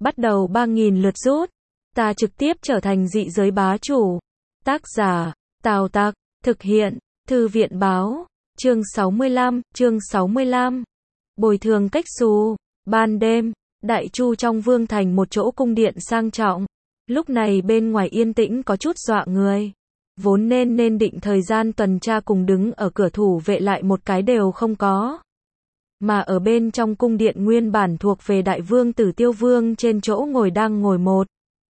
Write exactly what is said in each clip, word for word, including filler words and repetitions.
bắt đầu ba nghìn lượt rút. Ta trực tiếp trở thành dị giới bá chủ. Tác giả, Tào Tặc, thực hiện, Thư viện báo, chương sáu mươi lăm, chương sáu mươi lăm. Bồi thường cách xù, ban đêm, Đại Chu trong vương thành một chỗ cung điện sang trọng. Lúc này bên ngoài yên tĩnh có chút dọa người. Vốn nên nên định thời gian tuần tra cùng đứng ở cửa thủ vệ lại một cái đều không có. Mà ở bên trong cung điện nguyên bản thuộc về đại vương tử Tiêu Vương trên chỗ ngồi đang ngồi một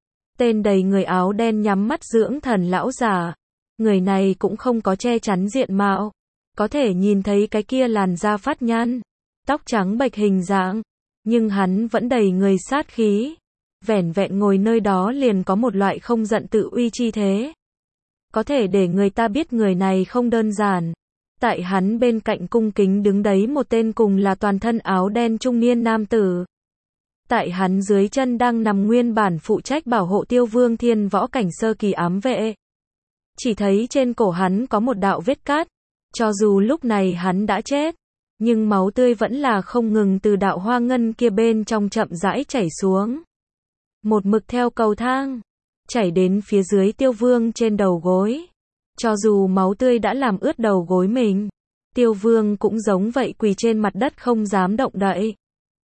tên đầy người áo đen nhắm mắt dưỡng thần lão giả. Người này cũng không có che chắn diện mạo. Có thể nhìn thấy cái kia làn da phát nhăn, tóc trắng bệch hình dạng. Nhưng hắn vẫn đầy người sát khí. Vẻn vẹn ngồi nơi đó liền có một loại không giận tự uy chi thế. Có thể để người ta biết người này không đơn giản. Tại hắn bên cạnh cung kính đứng đấy một tên cùng là toàn thân áo đen trung niên nam tử. Tại hắn dưới chân đang nằm nguyên bản phụ trách bảo hộ Tiêu Vương thiên võ cảnh sơ kỳ ám vệ. Chỉ thấy trên cổ hắn có một đạo vết cắt. Cho dù lúc này hắn đã chết, nhưng máu tươi vẫn là không ngừng từ đạo hoa ngân kia bên trong chậm rãi chảy xuống. Một mực theo cầu thang, chảy đến phía dưới Tiêu Vương trên đầu gối. Cho dù máu tươi đã làm ướt đầu gối mình, Tiêu Vương cũng giống vậy quỳ trên mặt đất không dám động đậy.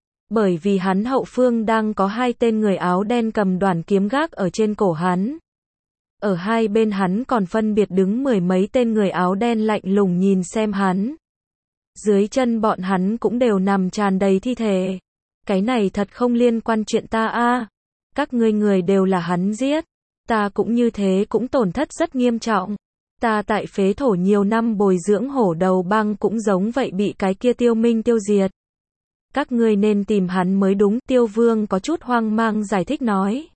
Bởi vì hắn hậu phương đang có hai tên người áo đen cầm đoản kiếm gác ở trên cổ hắn. Ở hai bên hắn còn phân biệt đứng mười mấy tên người áo đen lạnh lùng nhìn xem hắn. Dưới chân bọn hắn cũng đều nằm tràn đầy thi thể. Cái này thật không liên quan chuyện ta a. Các ngươi người đều là hắn giết. Ta cũng như thế cũng tổn thất rất nghiêm trọng. Ta tại phế thổ nhiều năm bồi dưỡng hổ đầu băng cũng giống vậy bị cái kia Tiêu Minh tiêu diệt. Các ngươi nên tìm hắn mới đúng. Tiêu Vương có chút hoang mang giải thích nói.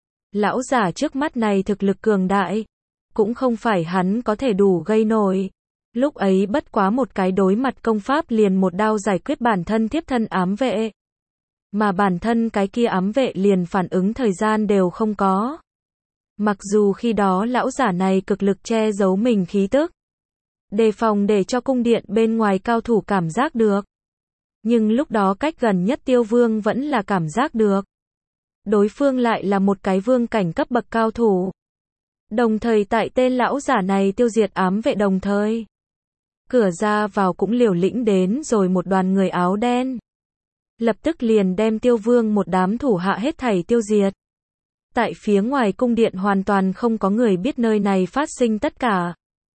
Lão giả trước mắt này thực lực cường đại. Cũng không phải hắn có thể đủ gây nổi. Lúc ấy bất quá một cái đối mặt công pháp liền một đao giải quyết bản thân thiếp thân ám vệ. Mà bản thân cái kia ám vệ liền phản ứng thời gian đều không có. Mặc dù khi đó lão giả này cực lực che giấu mình khí tức. Đề phòng để cho cung điện bên ngoài cao thủ cảm giác được. Nhưng lúc đó cách gần nhất Tiêu Vương vẫn là cảm giác được. Đối phương lại là một cái vương cảnh cấp bậc cao thủ. Đồng thời tại tên lão giả này tiêu diệt ám vệ đồng thời. Cửa ra vào cũng liều lĩnh đến rồi một đoàn người áo đen. Lập tức liền đem Tiêu Vương một đám thủ hạ hết thảy tiêu diệt. Tại phía ngoài cung điện hoàn toàn không có người biết nơi này phát sinh tất cả.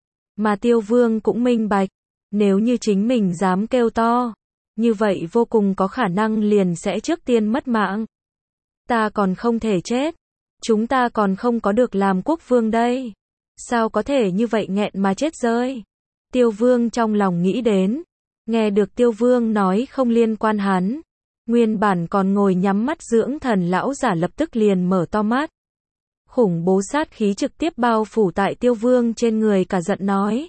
Mà Tiêu Vương cũng minh bạch. Nếu như chính mình dám kêu to, như vậy vô cùng có khả năng liền sẽ trước tiên mất mạng. Ta còn không thể chết. Chúng ta còn không có được làm quốc vương đây. Sao có thể như vậy nghẹn mà chết rơi? Tiêu Vương trong lòng nghĩ đến. Nghe được Tiêu Vương nói không liên quan hắn. Nguyên bản còn ngồi nhắm mắt dưỡng thần lão giả lập tức liền mở to mắt. Khủng bố sát khí trực tiếp bao phủ tại Tiêu Vương trên người cả giận nói.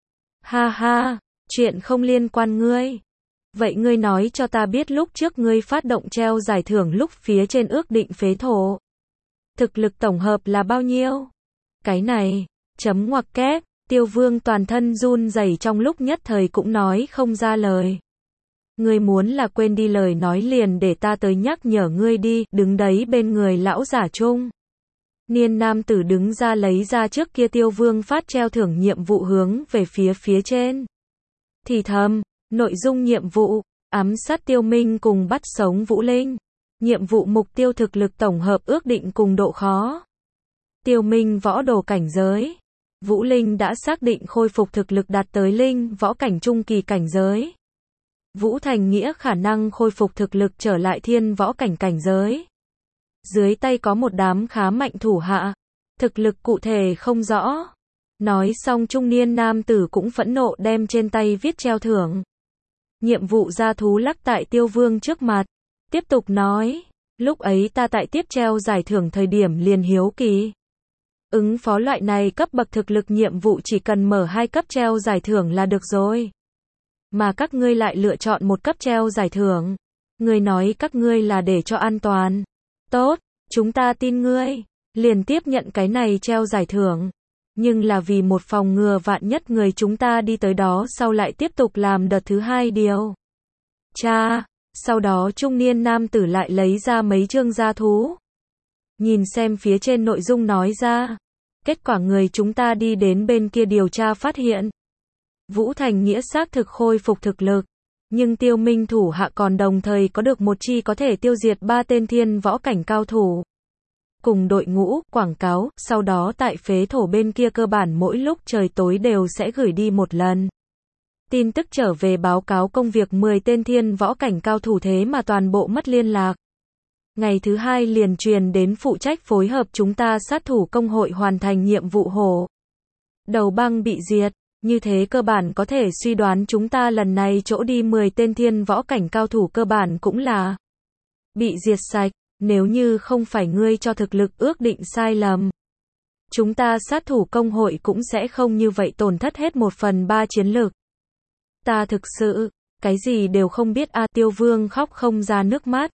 Ha ha, chuyện không liên quan ngươi. Vậy ngươi nói cho ta biết lúc trước ngươi phát động treo giải thưởng lúc phía trên ước định phế thổ. Thực lực tổng hợp là bao nhiêu? Cái này, chấm ngoặc kép, Tiêu Vương toàn thân run rẩy trong lúc nhất thời cũng nói không ra lời. Ngươi muốn là quên đi lời nói liền để ta tới nhắc nhở ngươi đi, đứng đấy bên người lão giả trung. Niên nam tử đứng ra lấy ra trước kia Tiêu Vương phát treo thưởng nhiệm vụ hướng về phía phía trên. Thì thầm, nội dung nhiệm vụ, ám sát Tiêu Minh cùng bắt sống Vũ Linh. Nhiệm vụ mục tiêu thực lực tổng hợp ước định cùng độ khó. Tiêu Minh võ đồ cảnh giới. Vũ Linh đã xác định khôi phục thực lực đạt tới linh võ cảnh trung kỳ cảnh giới. Vũ Thành Nghĩa khả năng khôi phục thực lực trở lại thiên võ cảnh cảnh giới. Dưới tay có một đám khá mạnh thủ hạ. Thực lực cụ thể không rõ. Nói xong trung niên nam tử cũng phẫn nộ đem trên tay viết treo thưởng. Nhiệm vụ ra thú lắc tại Tiêu Vương trước mặt. Tiếp tục nói. Lúc ấy ta tại tiếp treo giải thưởng thời điểm liền hiếu kỳ. Ứng phó loại này cấp bậc thực lực nhiệm vụ chỉ cần mở hai cấp treo giải thưởng là được rồi. Mà các ngươi lại lựa chọn một cấp treo giải thưởng. Ngươi nói các ngươi là để cho an toàn. Tốt, chúng ta tin ngươi. Liền tiếp nhận cái này treo giải thưởng. Nhưng là vì một phòng ngừa vạn nhất người chúng ta đi tới đó sau lại tiếp tục làm đợt thứ hai điều. Cha, Sau đó trung niên nam tử lại lấy ra mấy chương gia thú. Nhìn xem phía trên nội dung nói ra. Kết quả người chúng ta đi đến bên kia điều tra phát hiện. Vũ Thành Nghĩa xác thực khôi phục thực lực. Nhưng Tiêu Minh thủ hạ còn đồng thời có được một chi có thể tiêu diệt ba tên thiên võ cảnh cao thủ. Cùng đội ngũ, quảng cáo, sau đó tại phế thổ bên kia cơ bản mỗi lúc trời tối đều sẽ gửi đi một lần. Tin tức trở về báo cáo công việc mười tên thiên võ cảnh cao thủ thế mà toàn bộ mất liên lạc. Ngày thứ hai liền truyền đến phụ trách phối hợp chúng ta sát thủ công hội hoàn thành nhiệm vụ hổ đầu băng bị diệt. Như thế cơ bản có thể suy đoán chúng ta lần này chỗ đi mười tên thiên võ cảnh cao thủ cơ bản cũng là bị diệt sạch. Nếu như không phải ngươi cho thực lực ước định sai lầm, chúng ta sát thủ công hội cũng sẽ không như vậy tổn thất hết một phần ba chiến lực. Ta thực sự, cái gì đều không biết a. Tiêu Vương khóc không ra nước mắt.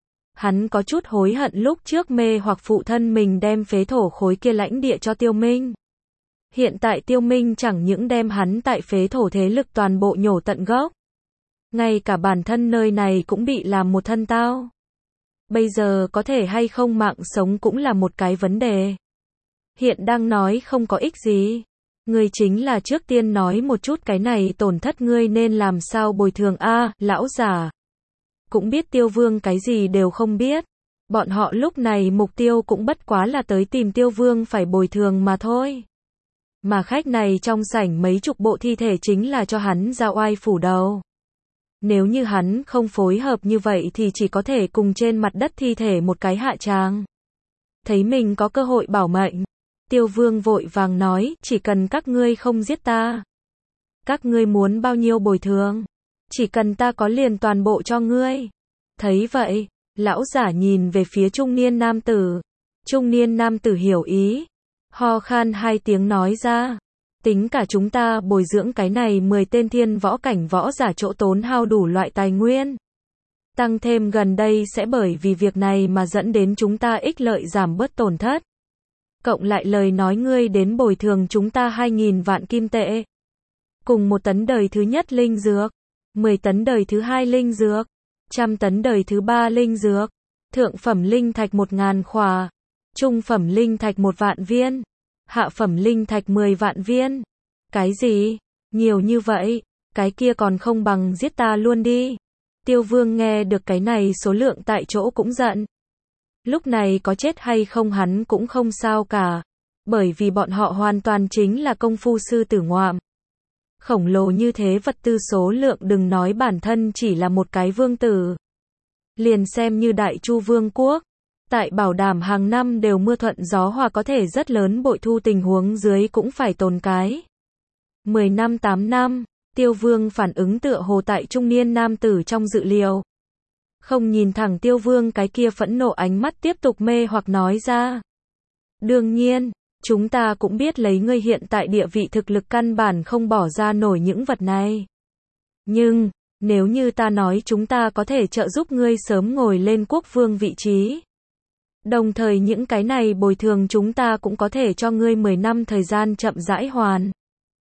Hắn có chút hối hận lúc trước mê hoặc phụ thân mình đem phế thổ khối kia lãnh địa cho Tiêu Minh. Hiện tại Tiêu Minh chẳng những đem hắn tại phế thổ thế lực toàn bộ nhổ tận gốc. Ngay cả bản thân nơi này cũng bị làm một thân tao. Bây giờ có thể hay không mạng sống cũng là một cái vấn đề. Hiện đang nói không có ích gì. Ngươi chính là trước tiên nói một chút cái này tổn thất ngươi nên làm sao bồi thường a. Lão già cũng biết Tiêu Vương cái gì đều không biết. Bọn họ lúc này mục tiêu cũng bất quá là tới tìm Tiêu Vương phải bồi thường mà thôi. Mà khách này trong sảnh mấy chục bộ thi thể chính là cho hắn ra oai phủ đầu. Nếu như hắn không phối hợp như vậy thì chỉ có thể cùng trên mặt đất thi thể một cái hạ tràng. Thấy mình có cơ hội bảo mệnh, Tiêu Vương vội vàng nói, chỉ cần các ngươi không giết ta. Các ngươi muốn bao nhiêu bồi thường? Chỉ cần ta có liền toàn bộ cho ngươi. Thấy vậy, lão giả nhìn về phía trung niên nam tử. Trung niên nam tử hiểu ý. Ho khan hai tiếng nói ra. Tính cả chúng ta bồi dưỡng cái này mười tên thiên võ cảnh võ giả chỗ tốn hao đủ loại tài nguyên. Tăng thêm gần đây sẽ bởi vì việc này mà dẫn đến chúng ta ích lợi giảm bớt tổn thất. Cộng lại lời nói ngươi đến bồi thường chúng ta hai nghìn vạn kim tệ. Cùng một tấn đời thứ nhất linh dược. mười tấn đời thứ hai linh dược. Trăm tấn đời thứ ba linh dược. Thượng phẩm linh thạch một ngàn khỏa. Trung phẩm linh thạch một vạn viên. Hạ phẩm linh thạch mười vạn viên. Cái gì? Nhiều như vậy? Cái kia còn không bằng giết ta luôn đi. Tiêu Vương nghe được cái này số lượng tại chỗ cũng giận. Lúc này có chết hay không hắn cũng không sao cả. Bởi vì bọn họ hoàn toàn chính là công phu sư tử ngoạm. Khổng lồ như thế vật tư số lượng đừng nói bản thân chỉ là một cái vương tử. Liền xem như Đại Chu Vương quốc. Tại bảo đảm hàng năm đều mưa thuận gió hòa có thể rất lớn bội thu tình huống dưới cũng phải tồn cái. mười năm tám năm, Tiêu Vương phản ứng tựa hồ tại trung niên nam tử trong dự liệu. Không nhìn thẳng Tiêu Vương cái kia phẫn nộ ánh mắt tiếp tục mê hoặc nói ra. Đương nhiên, chúng ta cũng biết lấy ngươi hiện tại địa vị thực lực căn bản không bỏ ra nổi những vật này. Nhưng, nếu như ta nói chúng ta có thể trợ giúp ngươi sớm ngồi lên quốc vương vị trí. Đồng thời những cái này bồi thường chúng ta cũng có thể cho ngươi mười năm thời gian chậm rãi hoàn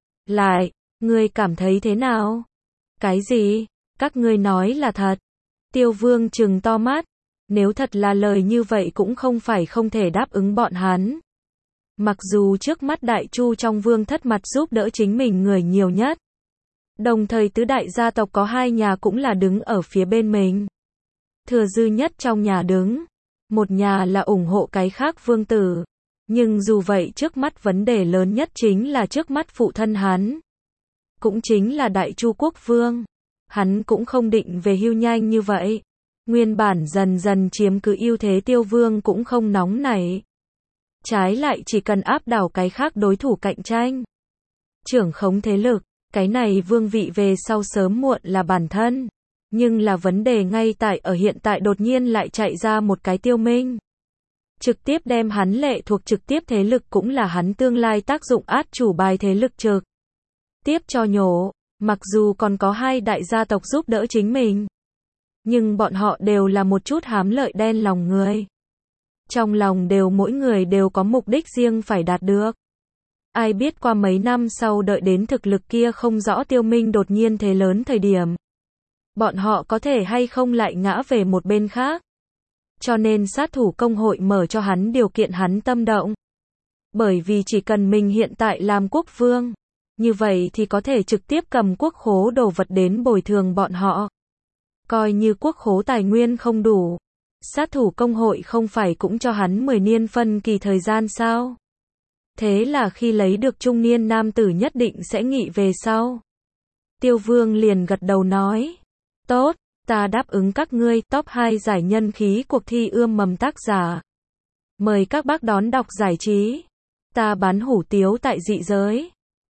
lại, ngươi cảm thấy thế nào? Cái gì? Các ngươi nói là thật? Tiêu Vương trừng to mắt, nếu thật là lời như vậy cũng không phải không thể đáp ứng bọn hắn. Mặc dù trước mắt Đại Chu trong vương thất mặt giúp đỡ chính mình người nhiều nhất. Đồng thời tứ đại gia tộc có hai nhà cũng là đứng ở phía bên mình. Thừa dư nhất trong nhà đứng. Một nhà là ủng hộ cái khác vương tử. Nhưng dù vậy trước mắt vấn đề lớn nhất chính là trước mắt phụ thân hắn. Cũng chính là Đại Chu quốc vương. Hắn cũng không định về hưu nhanh như vậy. Nguyên bản dần dần chiếm cứ ưu thế Tiêu Vương cũng không nóng nảy. Trái lại chỉ cần áp đảo cái khác đối thủ cạnh tranh. Trưởng khống thế lực, cái này vương vị về sau sớm muộn là bản thân. Nhưng là vấn đề ngay tại ở hiện tại đột nhiên lại chạy ra một cái Tiêu Minh. Trực tiếp đem hắn lệ thuộc trực tiếp thế lực cũng là hắn tương lai tác dụng át chủ bài thế lực trực. Tiếp cho nhổ, mặc dù còn có hai đại gia tộc giúp đỡ chính mình. Nhưng bọn họ đều là một chút hám lợi đen lòng người. Trong lòng đều mỗi người đều có mục đích riêng phải đạt được. Ai biết qua mấy năm sau đợi đến thực lực kia không rõ Tiêu Minh đột nhiên thế lớn thời điểm. bọn họ có thể hay không lại ngã về một bên khác. Cho nên sát thủ công hội mở cho hắn điều kiện hắn tâm động. Bởi vì chỉ cần mình hiện tại làm quốc vương, như vậy thì có thể trực tiếp cầm quốc khố đồ vật đến bồi thường bọn họ. Coi như quốc khố tài nguyên không đủ, sát thủ công hội không phải cũng cho hắn mười niên phân kỳ thời gian sao? Thế là khi lấy được trung niên nam tử nhất định sẽ nghị về sau. Tiêu Vương liền gật đầu nói, tốt, ta đáp ứng các ngươi. Top hai giải nhân khí cuộc thi ươm mầm tác giả. Mời các bác đón đọc giải trí. Ta bán hủ tiếu tại dị giới.